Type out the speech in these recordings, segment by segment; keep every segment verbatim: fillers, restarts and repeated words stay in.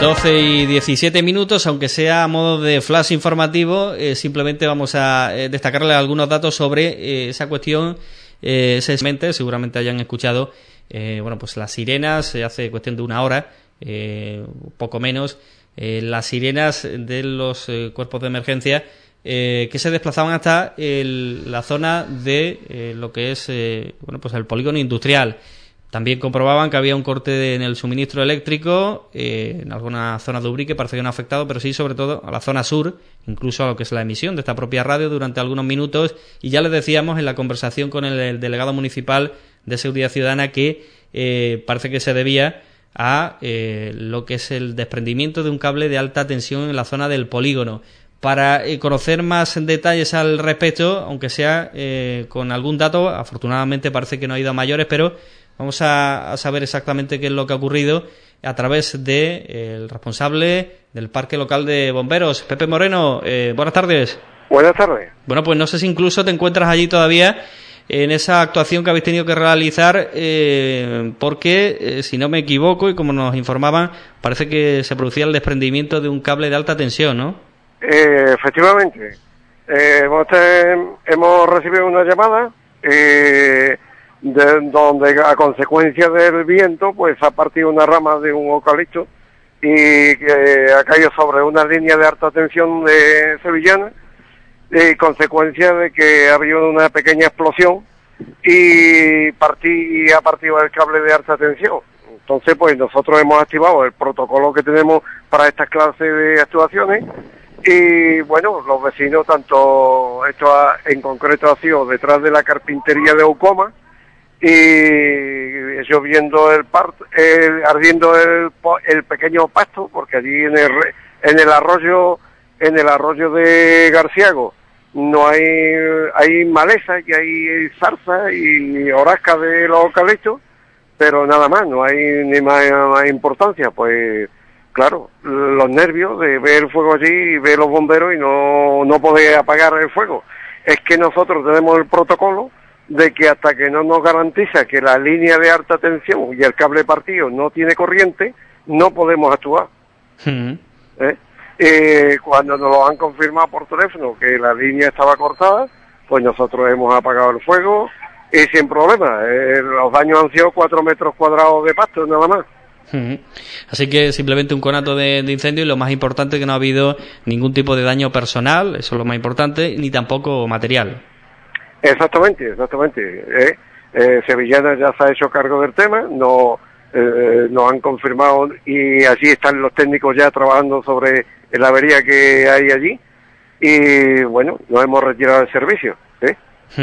doce y diecisiete minutos, aunque sea a modo de flash informativo, eh, simplemente vamos a eh, destacarle algunos datos sobre eh, esa cuestión. Eh, seguramente hayan escuchado, eh, bueno, pues las sirenas, eh, hace cuestión de una hora, eh, poco menos, eh, las sirenas de los eh, cuerpos de emergencia eh, que se desplazaban hasta el, la zona de eh, lo que es, eh, bueno, pues el polígono industrial. También comprobaban que había un corte de, en el suministro eléctrico, eh, en alguna zona de Ubrique parece que no ha afectado, pero sí sobre todo a la zona sur, incluso a lo que es la emisión de esta propia radio durante algunos minutos. Y ya les decíamos en la conversación con el, el delegado municipal de Seguridad Ciudadana que eh, parece que se debía a eh, lo que es el desprendimiento de un cable de alta tensión en la zona del polígono. Para eh, conocer más detalles al respecto, aunque sea eh, con algún dato, afortunadamente parece que no ha ido a mayores, pero vamos a, a saber exactamente qué es lo que ha ocurrido a través de eh, el responsable del Parque Local de Bomberos, Pepe Moreno. Eh, buenas tardes. Buenas tardes. Bueno, pues no sé si incluso te encuentras allí todavía en esa actuación que habéis tenido que realizar, eh, porque, eh, si no me equivoco, y como nos informaban, parece que se producía el desprendimiento de un cable de alta tensión, ¿no? Eh, efectivamente. Eh, hemos, hemos recibido una llamada eh, de, donde a consecuencia del viento pues ha partido una rama de un eucalipto y que ha caído sobre una línea de alta tensión de sevillana, y consecuencia de que ha habido una pequeña explosión y, partí, y ha partido el cable de alta tensión. Entonces pues nosotros hemos activado el protocolo que tenemos para estas clases de actuaciones. Y bueno, los vecinos, tanto esto ha, en concreto ha sido detrás de la carpintería de Eucoma, y ellos viendo el, part, el ardiendo el, el pequeño pasto, porque allí en el, en el arroyo en el arroyo de Garciago no hay hay maleza y hay zarza y horazca de los eucaliptos, pero nada más, no hay ni más, más importancia, pues. Claro, los nervios de ver el fuego allí y ver los bomberos y no, no poder apagar el fuego. Es que nosotros tenemos el protocolo de que hasta que no nos garantiza que la línea de alta tensión y el cable partido no tiene corriente, no podemos actuar. Mm. ¿Eh? Eh, cuando nos lo han confirmado por teléfono que la línea estaba cortada, pues nosotros hemos apagado el fuego y sin problema. Eh, los daños han sido cuatro metros cuadrados de pasto, nada más. Así que simplemente un conato de, de incendio, y lo más importante que no ha habido ningún tipo de daño personal, eso es lo más importante, ni tampoco material. Exactamente, exactamente. Eh, eh, Sevillana ya se ha hecho cargo del tema, no, eh, nos han confirmado y allí están los técnicos ya trabajando sobre la avería que hay allí y bueno, nos hemos retirado del servicio. ¿eh?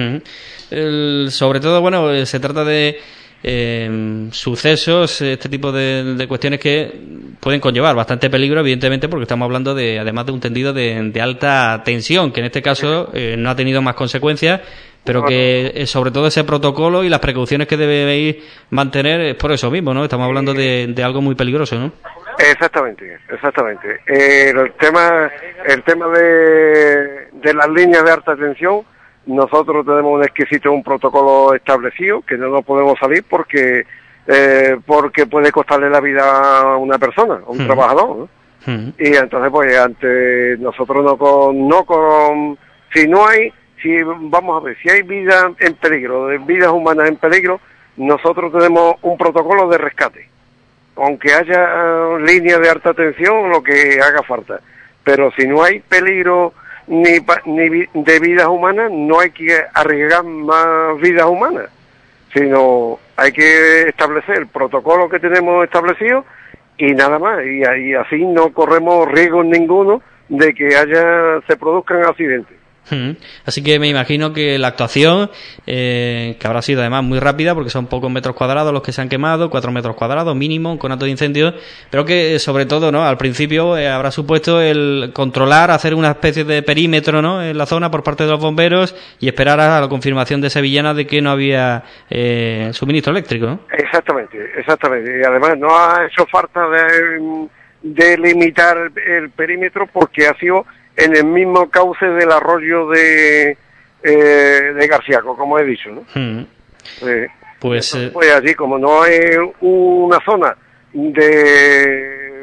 El, sobre todo, bueno, se trata de Eh, sucesos, este tipo de, de cuestiones que pueden conllevar bastante peligro, evidentemente, porque estamos hablando de, además de un tendido de, de alta tensión, que en este caso eh, no ha tenido más consecuencias, pero que eh, sobre todo ese protocolo y las precauciones que debéis mantener es por eso mismo, ¿no? Estamos hablando de, de algo muy peligroso, ¿no? Exactamente, exactamente. Eh, el tema, el tema de, de las líneas de alta tensión, nosotros tenemos un exquisito, un protocolo establecido, que no nos podemos salir porque eh, porque puede costarle la vida a una persona, a un uh-huh. trabajador, ¿no? Uh-huh. Y entonces, pues, ante nosotros no con, no con, si no hay, si vamos a ver, si hay vida en peligro, vidas humanas en peligro, nosotros tenemos un protocolo de rescate, aunque haya uh, línea de alta tensión, lo que haga falta, pero si no hay peligro Ni, ni de vidas humanas, no hay que arriesgar más vidas humanas, sino hay que establecer el protocolo que tenemos establecido y nada más, y, y así no corremos riesgos ninguno de que haya se produzcan accidentes. Así que me imagino que la actuación, eh, que habrá sido además muy rápida, porque son pocos metros cuadrados los que se han quemado, cuatro metros cuadrados mínimo, un conato de incendio, pero que sobre todo, ¿no? Al principio eh, habrá supuesto el controlar, hacer una especie de perímetro, ¿no? En la zona por parte de los bomberos y esperar a la confirmación de Sevillana de que no había eh, suministro eléctrico, ¿no? Exactamente, exactamente. Y además no ha hecho falta de, de limitar el, el perímetro porque ha sido en el mismo cauce del arroyo de eh, de Garciaco, como he dicho, ¿no? Mm. Eh, pues, entonces, pues allí, como no hay una zona de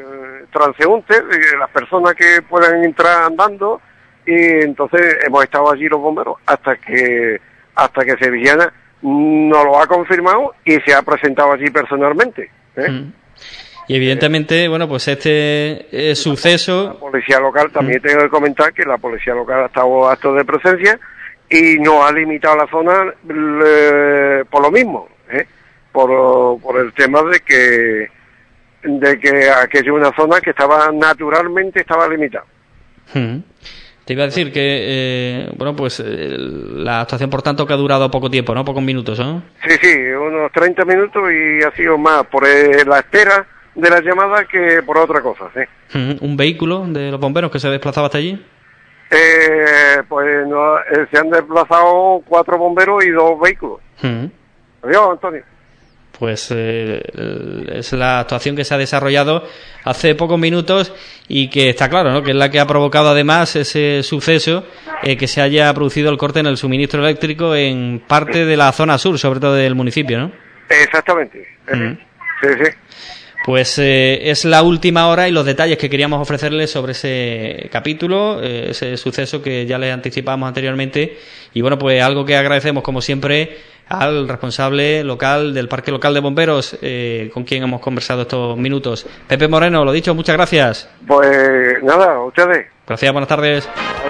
transeúntes, eh, las personas que puedan entrar andando, y entonces hemos estado allí los bomberos hasta que hasta que Sevillana nos lo ha confirmado y se ha presentado allí personalmente, ¿eh? Mm. Y evidentemente, bueno, pues este eh, suceso... La policía local, también mm. tengo que comentar que la policía local ha estado acto de presencia y no ha limitado la zona eh, por lo mismo, ¿eh? por, por el tema de que de que aquello es una zona que estaba naturalmente estaba limitada. Mm. Te iba a decir que, eh, bueno, pues eh, la actuación, por tanto, que ha durado poco tiempo, ¿no? Pocos minutos, ¿no? Sí, sí, unos treinta minutos y ha sido más por eh, la espera de la llamada que por otra cosa, sí. ¿Un vehículo de los bomberos que se desplazaba hasta allí? Eh, pues no, eh, se han desplazado cuatro bomberos y dos vehículos. Uh-huh. Adiós, Antonio. Pues eh, es la actuación que se ha desarrollado hace pocos minutos y que está claro, ¿no? Que es la que ha provocado además ese suceso, eh, que se haya producido el corte en el suministro eléctrico en parte de la zona sur, sobre todo del municipio, ¿no? Exactamente. Uh-huh. Sí, sí. Pues eh, es la última hora y los detalles que queríamos ofrecerles sobre ese capítulo, eh, ese suceso que ya les anticipamos anteriormente. Y bueno, pues algo que agradecemos como siempre al responsable local del Parque Local de Bomberos, eh, con quien hemos conversado estos minutos. Pepe Moreno, lo dicho, muchas gracias. Pues nada, a ustedes. Gracias, buenas tardes.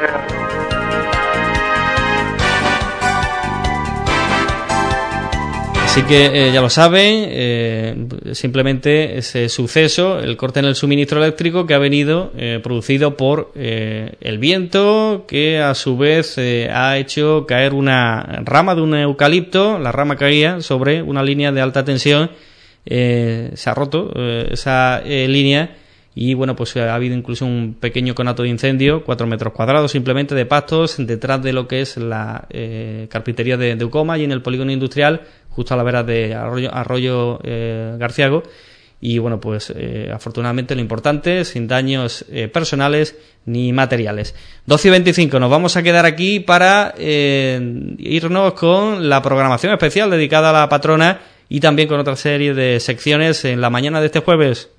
Así que eh, ya lo saben, eh, simplemente ese suceso, el corte en el suministro eléctrico que ha venido eh, producido por eh, el viento, que a su vez eh, ha hecho caer una rama de un eucalipto. La rama caía sobre una línea de alta tensión, eh, se ha roto eh, esa eh, línea y bueno, pues ha habido incluso un pequeño conato de incendio, cuatro metros cuadrados simplemente de pastos, detrás de lo que es la eh, carpintería de, de Ucoma y en el polígono industrial, justo a la vera de Arroyo, Arroyo eh, Garciago. Y bueno, pues eh, afortunadamente lo importante, sin daños eh, personales ni materiales. doce y veinticinco, nos vamos a quedar aquí para eh, irnos con la programación especial dedicada a la patrona y también con otra serie de secciones en la mañana de este jueves.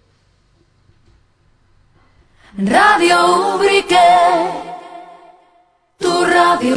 Radio Ubrique, tu radio.